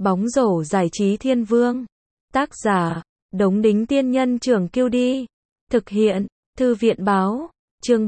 Bóng rổ giải trí thiên vương. Tác giả, Đống Đính Tiên Nhân Trưởng Kiêu Đi. Thực hiện, Thư viện Báo. Chương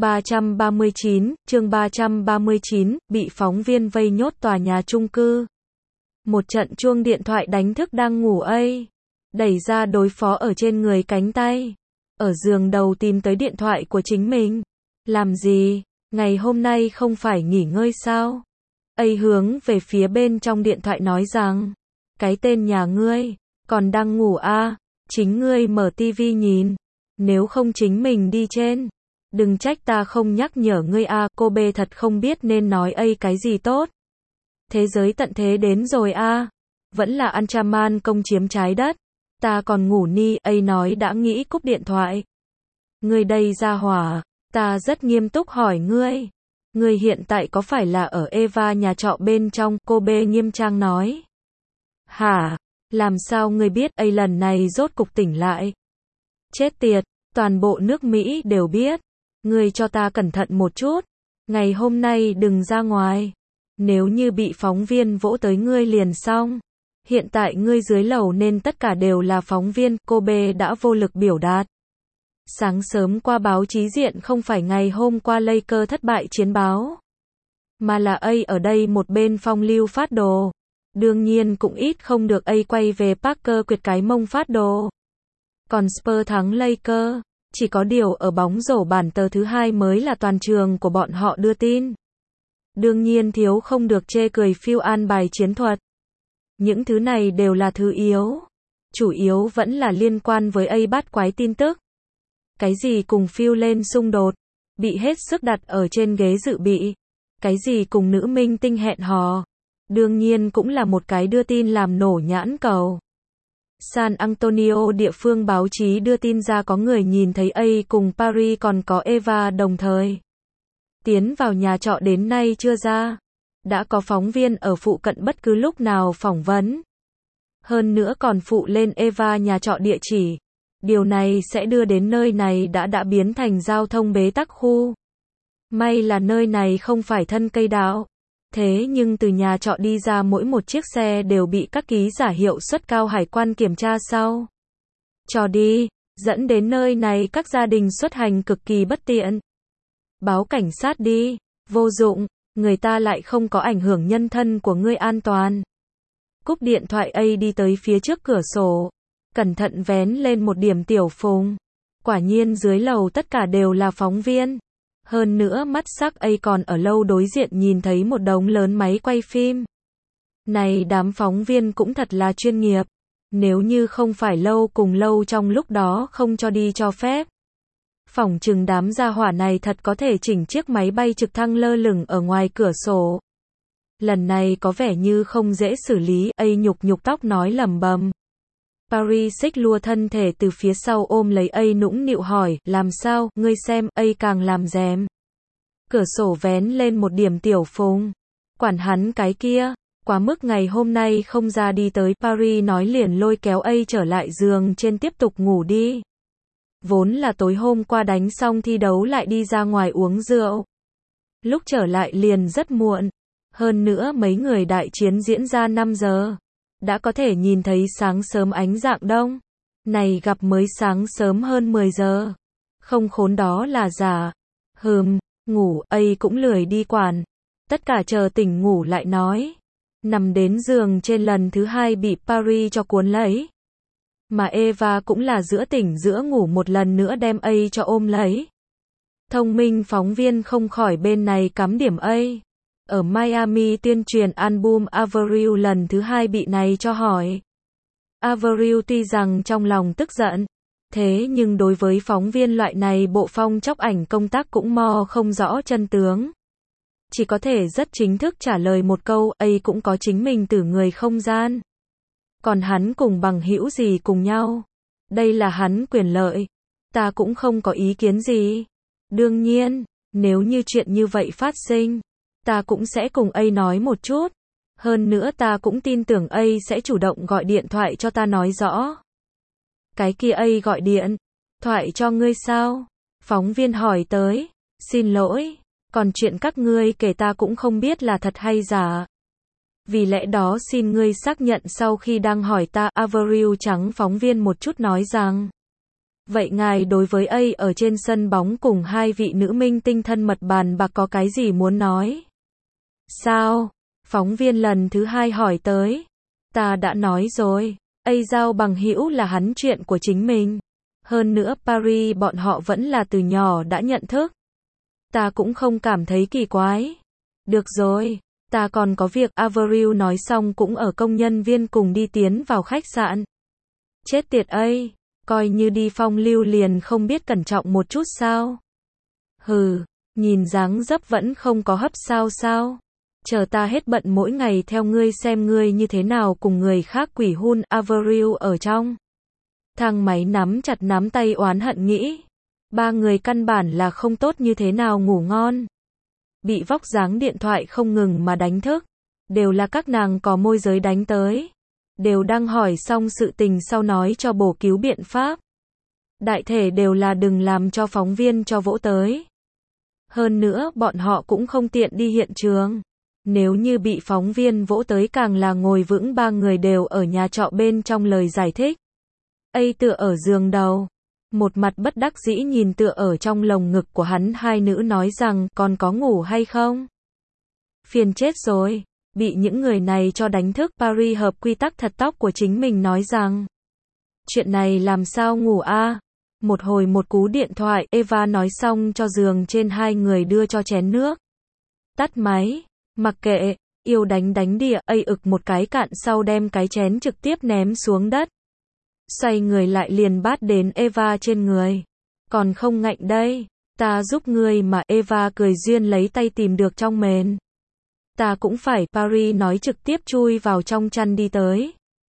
339, bị phóng viên vây nhốt tòa nhà chung cư. Một trận chuông điện thoại đánh thức đang ngủ ấy. Đẩy ra đối phó ở trên người cánh tay. Ở giường đầu tìm tới điện thoại của chính mình. Làm gì? Ngày hôm nay không phải nghỉ ngơi sao? ấy hướng về phía bên trong điện thoại nói rằng, cái tên nhà ngươi, còn đang ngủ à, chính ngươi mở tivi nhìn, nếu không chính mình đi trên, đừng trách ta không nhắc nhở ngươi à, cô bê thật không biết nên nói ấy cái gì tốt. Thế giới tận thế đến rồi à, vẫn là Anchaman công chiếm trái đất, ta còn ngủ ni, ấy nói đã nghĩ cúp điện thoại. Ngươi đây ra hỏa, ta rất nghiêm túc hỏi ngươi. Ngươi hiện tại có phải là ở Eva nhà trọ bên trong, cô bê nghiêm trang nói. Hả? Làm sao ngươi biết, ấy lần này rốt cục tỉnh lại. Chết tiệt, toàn bộ nước Mỹ đều biết. Ngươi cho ta cẩn thận một chút. Ngày hôm nay đừng ra ngoài. Nếu như bị phóng viên vỗ tới ngươi liền xong. Hiện tại ngươi dưới lầu nên tất cả đều là phóng viên, cô bê đã vô lực biểu đạt. Sáng sớm qua báo chí diện không phải ngày hôm qua Lakers thất bại chiến báo, mà là ở đây một bên phong lưu phát đồ. Đương nhiên cũng ít không được quay về Parker quyệt cái mông phát đồ. Còn Spurs thắng Lakers, chỉ có điều ở bóng rổ bản tờ thứ hai mới là toàn trường của bọn họ đưa tin. Đương nhiên thiếu không được chê cười Phil an bài chiến thuật. Những thứ này đều là thứ yếu. Chủ yếu vẫn là liên quan với bát quái tin tức. Cái gì cùng Phil lên xung đột, bị hết sức đặt ở trên ghế dự bị. Cái gì cùng nữ minh tinh hẹn hò. Đương nhiên cũng là một cái đưa tin làm nổ nhãn cầu. San Antonio địa phương báo chí đưa tin ra có người nhìn thấy cùng Paris còn có Eva đồng thời tiến vào nhà trọ đến nay chưa ra. Đã có phóng viên ở phụ cận bất cứ lúc nào phỏng vấn. Hơn nữa còn phụ lên Eva nhà trọ địa chỉ. Điều này sẽ đưa đến nơi này đã biến thành giao thông bế tắc khu. May là nơi này không phải thân cây đạo. Thế nhưng từ nhà trọ đi ra mỗi một chiếc xe đều bị các ký giả hiệu suất cao hải quan kiểm tra sau. Cho đi, dẫn đến nơi này các gia đình xuất hành cực kỳ bất tiện. Báo cảnh sát đi, vô dụng, người ta lại không có ảnh hưởng nhân thân của ngươi an toàn. Cúp điện thoại đi tới phía trước cửa sổ. Cẩn thận vén lên một điểm tiểu phùng. Quả nhiên dưới lầu tất cả đều là phóng viên. Hơn nữa mắt sắc còn ở lâu đối diện nhìn thấy một đống lớn máy quay phim. Này đám phóng viên cũng thật là chuyên nghiệp. Nếu như không phải lâu cùng lâu trong lúc đó không cho đi cho phép. Phỏng chừng đám gia hỏa này thật có thể chỉnh chiếc máy bay trực thăng lơ lửng ở ngoài cửa sổ. Lần này có vẻ như không dễ xử lý, nhục tóc nói lẩm bẩm. Paris xích lua thân thể từ phía sau ôm lấy nũng nịu hỏi, làm sao, ngươi xem, càng làm rèm. Cửa sổ vén lên một điểm tiểu phùng. Quản hắn cái kia, quá mức ngày hôm nay không ra đi tới, Paris nói liền lôi kéo trở lại giường trên tiếp tục ngủ đi. Vốn là tối hôm qua đánh xong thi đấu lại đi ra ngoài uống rượu. Lúc trở lại liền rất muộn. Hơn nữa mấy người đại chiến diễn ra 5 giờ. Đã có thể nhìn thấy sáng sớm ánh rạng đông. Này gặp mới sáng sớm hơn 10 giờ. Không khốn đó là giả. Ngủ, cũng lười đi quản. Tất cả chờ tỉnh ngủ lại nói. Nằm đến giường trên lần thứ hai bị Paris cho cuốn lấy. Mà Eva cũng là giữa tỉnh giữa ngủ một lần nữa đem cho ôm lấy. Thông minh phóng viên không khỏi bên này cắm điểm Ở Miami tuyên truyền album Avril lần thứ hai bị này cho hỏi. Avril tuy rằng trong lòng tức giận, thế nhưng đối với phóng viên loại này bộ phong chóc ảnh công tác cũng mò không rõ chân tướng. Chỉ có thể rất chính thức trả lời một câu, cũng có chính mình từ người không gian. Còn hắn cùng bằng hữu gì cùng nhau. Đây là hắn quyền lợi. Ta cũng không có ý kiến gì. Đương nhiên, nếu như chuyện như vậy phát sinh, ta cũng sẽ cùng nói một chút. Hơn nữa ta cũng tin tưởng sẽ chủ động gọi điện thoại cho ta nói rõ. Cái kia gọi điện thoại cho ngươi sao? Phóng viên hỏi tới. Xin lỗi, còn chuyện các ngươi kể ta cũng không biết là thật hay giả. Vì lẽ đó xin ngươi xác nhận sau khi đang hỏi ta. Avril trắng phóng viên một chút nói rằng. Vậy ngài đối với A ở trên sân bóng cùng hai vị nữ minh tinh thân mật bàn bạc có cái gì muốn nói? Sao? Phóng viên lần thứ hai hỏi tới. Ta đã nói rồi. A giao bằng hữu là hắn chuyện của chính mình. Hơn nữa Paris bọn họ vẫn là từ nhỏ đã nhận thức. Ta cũng không cảm thấy kỳ quái. Được rồi, ta còn có việc. Avril nói xong cũng ở công nhân viên cùng đi tiến vào khách sạn. Chết tiệt A, coi như đi phong lưu liền không biết cẩn trọng một chút sao? Hừ, nhìn dáng dấp vẫn không có hấp sao? Chờ ta hết bận mỗi ngày theo ngươi xem ngươi như thế nào cùng người khác quỷ hun. Avril ở trong thang máy nắm chặt nắm tay oán hận nghĩ. Ba người căn bản là không tốt như thế nào ngủ ngon. Bị vóc dáng điện thoại không ngừng mà đánh thức. Đều là các nàng có môi giới đánh tới. Đều đang hỏi xong sự tình sau nói cho bổ cứu biện pháp. Đại thể đều là đừng làm cho phóng viên cho vỗ tới. Hơn nữa bọn họ cũng không tiện đi hiện trường. Nếu như bị phóng viên vỗ tới càng là ngồi vững. Ba người đều ở nhà trọ bên trong lời giải thích. A tựa ở giường đầu. Một mặt bất đắc dĩ nhìn tựa ở trong lồng ngực của hắn hai nữ nói rằng còn có ngủ hay không? Phiền chết rồi. Bị những người này cho đánh thức. Paris hợp quy tắc thật tóc của chính mình nói rằng. Chuyện này làm sao ngủ a? Một hồi một cú điện thoại. Eva nói xong cho giường trên hai người đưa cho chén nước. Tắt máy. Mặc kệ. Yêu đánh đỉa. A ực một cái cạn sau đem cái chén trực tiếp ném xuống đất. Xoay người lại liền bát đến Eva trên người. Còn không ngạnh đây. Ta giúp ngươi mà. Eva cười duyên lấy tay tìm được trong mền. Ta cũng phải. Paris nói trực tiếp chui vào trong chăn đi tới.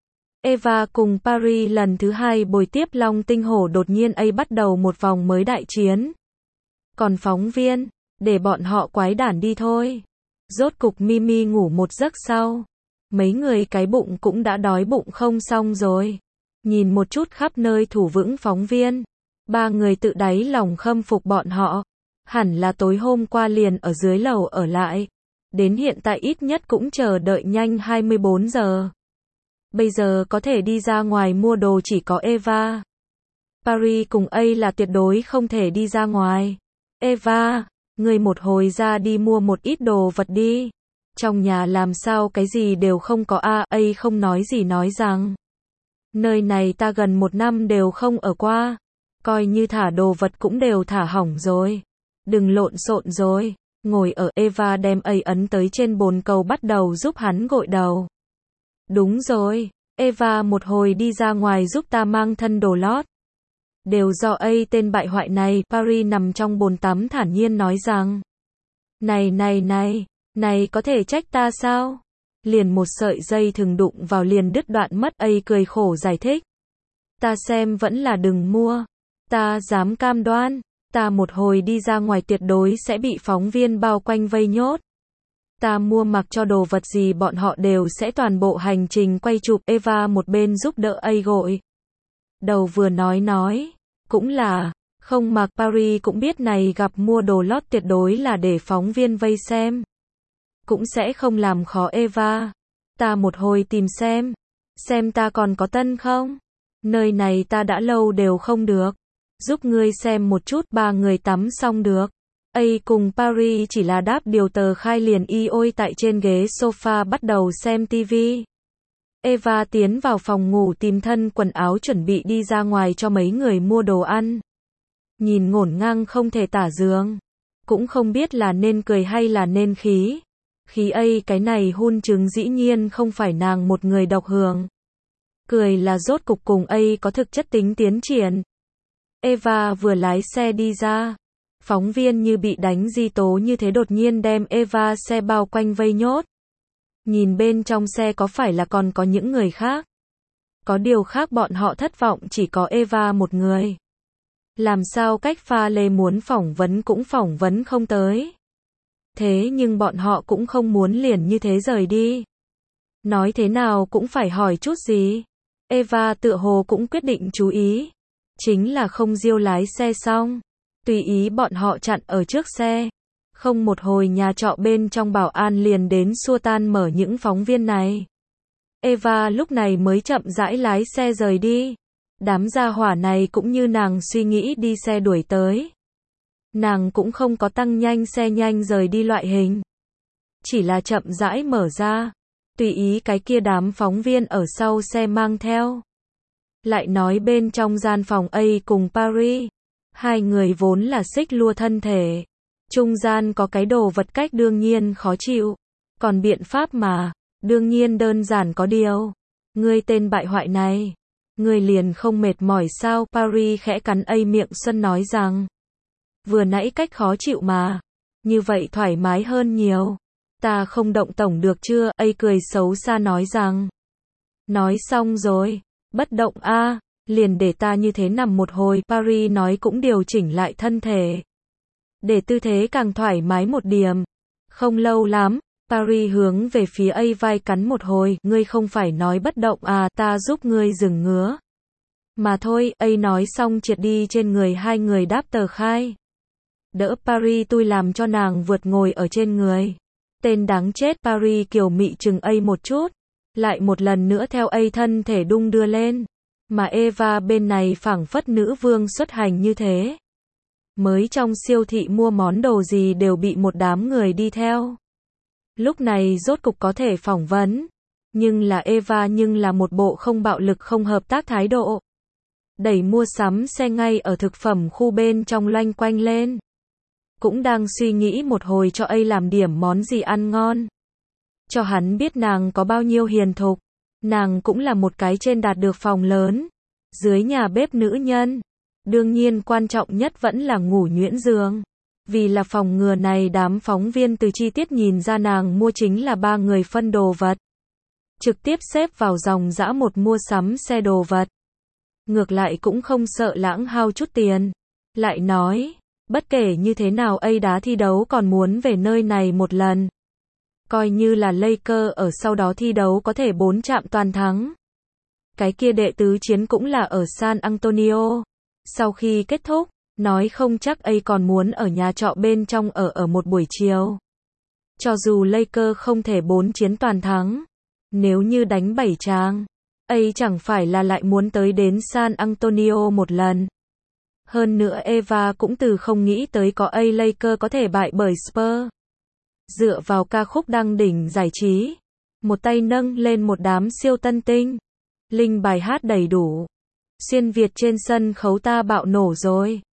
Eva cùng Paris lần thứ hai bồi tiếp Long Tinh Hổ. Đột nhiên A bắt đầu một vòng mới đại chiến. Còn phóng viên, để bọn họ quái đản đi thôi. Rốt cục Mimi ngủ một giấc sau. Mấy người cái bụng cũng đã đói bụng không xong rồi. Nhìn một chút khắp nơi thủ vững phóng viên. Ba người tự đáy lòng khâm phục bọn họ. Hẳn là tối hôm qua liền ở dưới lầu ở lại. Đến hiện tại ít nhất cũng chờ đợi nhanh 24 giờ. Bây giờ có thể đi ra ngoài mua đồ chỉ có Eva. Paris cùng A là tuyệt đối không thể đi ra ngoài. Eva, ngươi một hồi ra đi mua một ít đồ vật đi. Trong nhà làm sao cái gì đều không có a. A không nói gì nói rằng. Nơi này ta gần một năm đều không ở qua. Coi như thả đồ vật cũng đều thả hỏng rồi. Đừng lộn xộn rồi. Ngồi ở. Eva đem A ấn tới trên bồn cầu bắt đầu giúp hắn gội đầu. Đúng rồi. Eva một hồi đi ra ngoài giúp ta mang thân đồ lót. Đều do A tên bại hoại này. Paris nằm trong bồn tắm thản nhiên nói rằng. Này có thể trách ta sao? Liền một sợi dây thừng đụng vào liền đứt đoạn mất. A cười khổ giải thích. Ta xem vẫn là đừng mua. Ta dám cam đoan. Ta một hồi đi ra ngoài tuyệt đối sẽ bị phóng viên bao quanh vây nhốt. Ta mua mặc cho đồ vật gì bọn họ đều sẽ toàn bộ hành trình quay chụp. Eva một bên giúp đỡ A gội đầu vừa nói. Cũng là, không mặc. Paris cũng biết này gặp mua đồ lót tuyệt đối là để phóng viên vây xem. Cũng sẽ không làm khó Eva. Ta một hồi tìm xem ta còn có tân không? Nơi này ta đã lâu đều không được. Giúp ngươi xem một chút. Ba người tắm xong được. A cùng Paris chỉ là đáp điều tờ khai liền y ôi tại trên ghế sofa bắt đầu xem TV. Eva tiến vào phòng ngủ tìm thân quần áo chuẩn bị đi ra ngoài cho mấy người mua đồ ăn. Nhìn ngổn ngang không thể tả giường. Cũng không biết là nên cười hay là nên khí. Khí A cái này hun chứng dĩ nhiên không phải nàng một người độc hưởng. Cười là rốt cục cùng A có thực chất tính tiến triển. Eva vừa lái xe đi ra. Phóng viên như bị đánh di tố như thế đột nhiên đem Eva xe bao quanh vây nhốt. Nhìn bên trong xe có phải là còn có những người khác? Có điều khác bọn họ thất vọng chỉ có Eva một người. Làm sao cách pha lê muốn phỏng vấn cũng phỏng vấn không tới. Thế nhưng bọn họ cũng không muốn liền như thế rời đi. Nói thế nào cũng phải hỏi chút gì. Eva tựa hồ cũng quyết định chú ý. Chính là không diêu lái xe xong. Tùy ý bọn họ chặn ở trước xe. Không một hồi nhà trọ bên trong bảo an liền đến xua tan mở những phóng viên này. Eva lúc này mới chậm rãi lái xe rời đi. Đám gia hỏa này cũng như nàng suy nghĩ đi xe đuổi tới. Nàng cũng không có tăng nhanh xe nhanh rời đi loại hình. Chỉ là chậm rãi mở ra. Tùy ý cái kia đám phóng viên ở sau xe mang theo. Lại nói bên trong gian phòng A cùng Paris. Hai người vốn là xích lua thân thể. Trung gian có cái đồ vật cách đương nhiên khó chịu. Còn biện pháp mà, đương nhiên đơn giản có điều. Ngươi tên bại hoại này. Ngươi liền không mệt mỏi sao? Paris khẽ cắn A miệng Xuân nói rằng. Vừa nãy cách khó chịu mà. Như vậy thoải mái hơn nhiều. Ta không động tổng được chưa? A cười xấu xa nói rằng. Nói xong rồi. Bất động a, liền để ta như thế nằm một hồi. Paris nói cũng điều chỉnh lại thân thể. Để tư thế càng thoải mái một điểm. Không lâu lắm, Paris hướng về phía A vai cắn một hồi. Ngươi không phải nói bất động à, ta giúp ngươi dừng ngứa. Mà thôi, A nói xong trượt đi trên người hai người đáp tờ khai. Đỡ Paris tui làm cho nàng vượt ngồi ở trên người. Tên đáng chết. Paris kiều mị chừng A một chút. Lại một lần nữa theo A thân thể đung đưa lên. Mà Eva bên này phảng phất nữ vương xuất hành như thế. Mới trong siêu thị mua món đồ gì đều bị một đám người đi theo. Lúc này rốt cục có thể phỏng vấn. Nhưng là Eva nhưng là một bộ không bạo lực không hợp tác thái độ. Đẩy mua sắm xe ngay ở thực phẩm khu bên trong loanh quanh lên. Cũng đang suy nghĩ một hồi cho A làm điểm món gì ăn ngon. Cho hắn biết nàng có bao nhiêu hiền thục. Nàng cũng là một cái trên đạt được phòng lớn. Dưới nhà bếp nữ nhân. Đương nhiên quan trọng nhất vẫn là ngủ nhuyễn giường. Vì là phòng ngừa này đám phóng viên từ chi tiết nhìn ra nàng mua chính là 3 người phân đồ vật. Trực tiếp xếp vào dòng dã một mua sắm xe đồ vật. Ngược lại cũng không sợ lãng hao chút tiền. Lại nói, bất kể như thế nào A đá thi đấu còn muốn về nơi này một lần. Coi như là Lakers ở sau đó thi đấu có thể 4 chạm toàn thắng. Cái kia đệ tứ chiến cũng là ở San Antonio. Sau khi kết thúc, nói không chắc A còn muốn ở nhà trọ bên trong ở một buổi chiều. Cho dù Lakers không thể 4 chiến toàn thắng. Nếu như đánh 7 trang, A chẳng phải là lại muốn tới đến San Antonio một lần. Hơn nữa Eva cũng từ không nghĩ tới có A Lakers có thể bại bởi Spurs. Dựa vào ca khúc đăng đỉnh giải trí. Một tay nâng lên một đám siêu tân tinh. Linh bài hát đầy đủ. Xuyên Việt trên sân khấu ta bạo nổ rồi.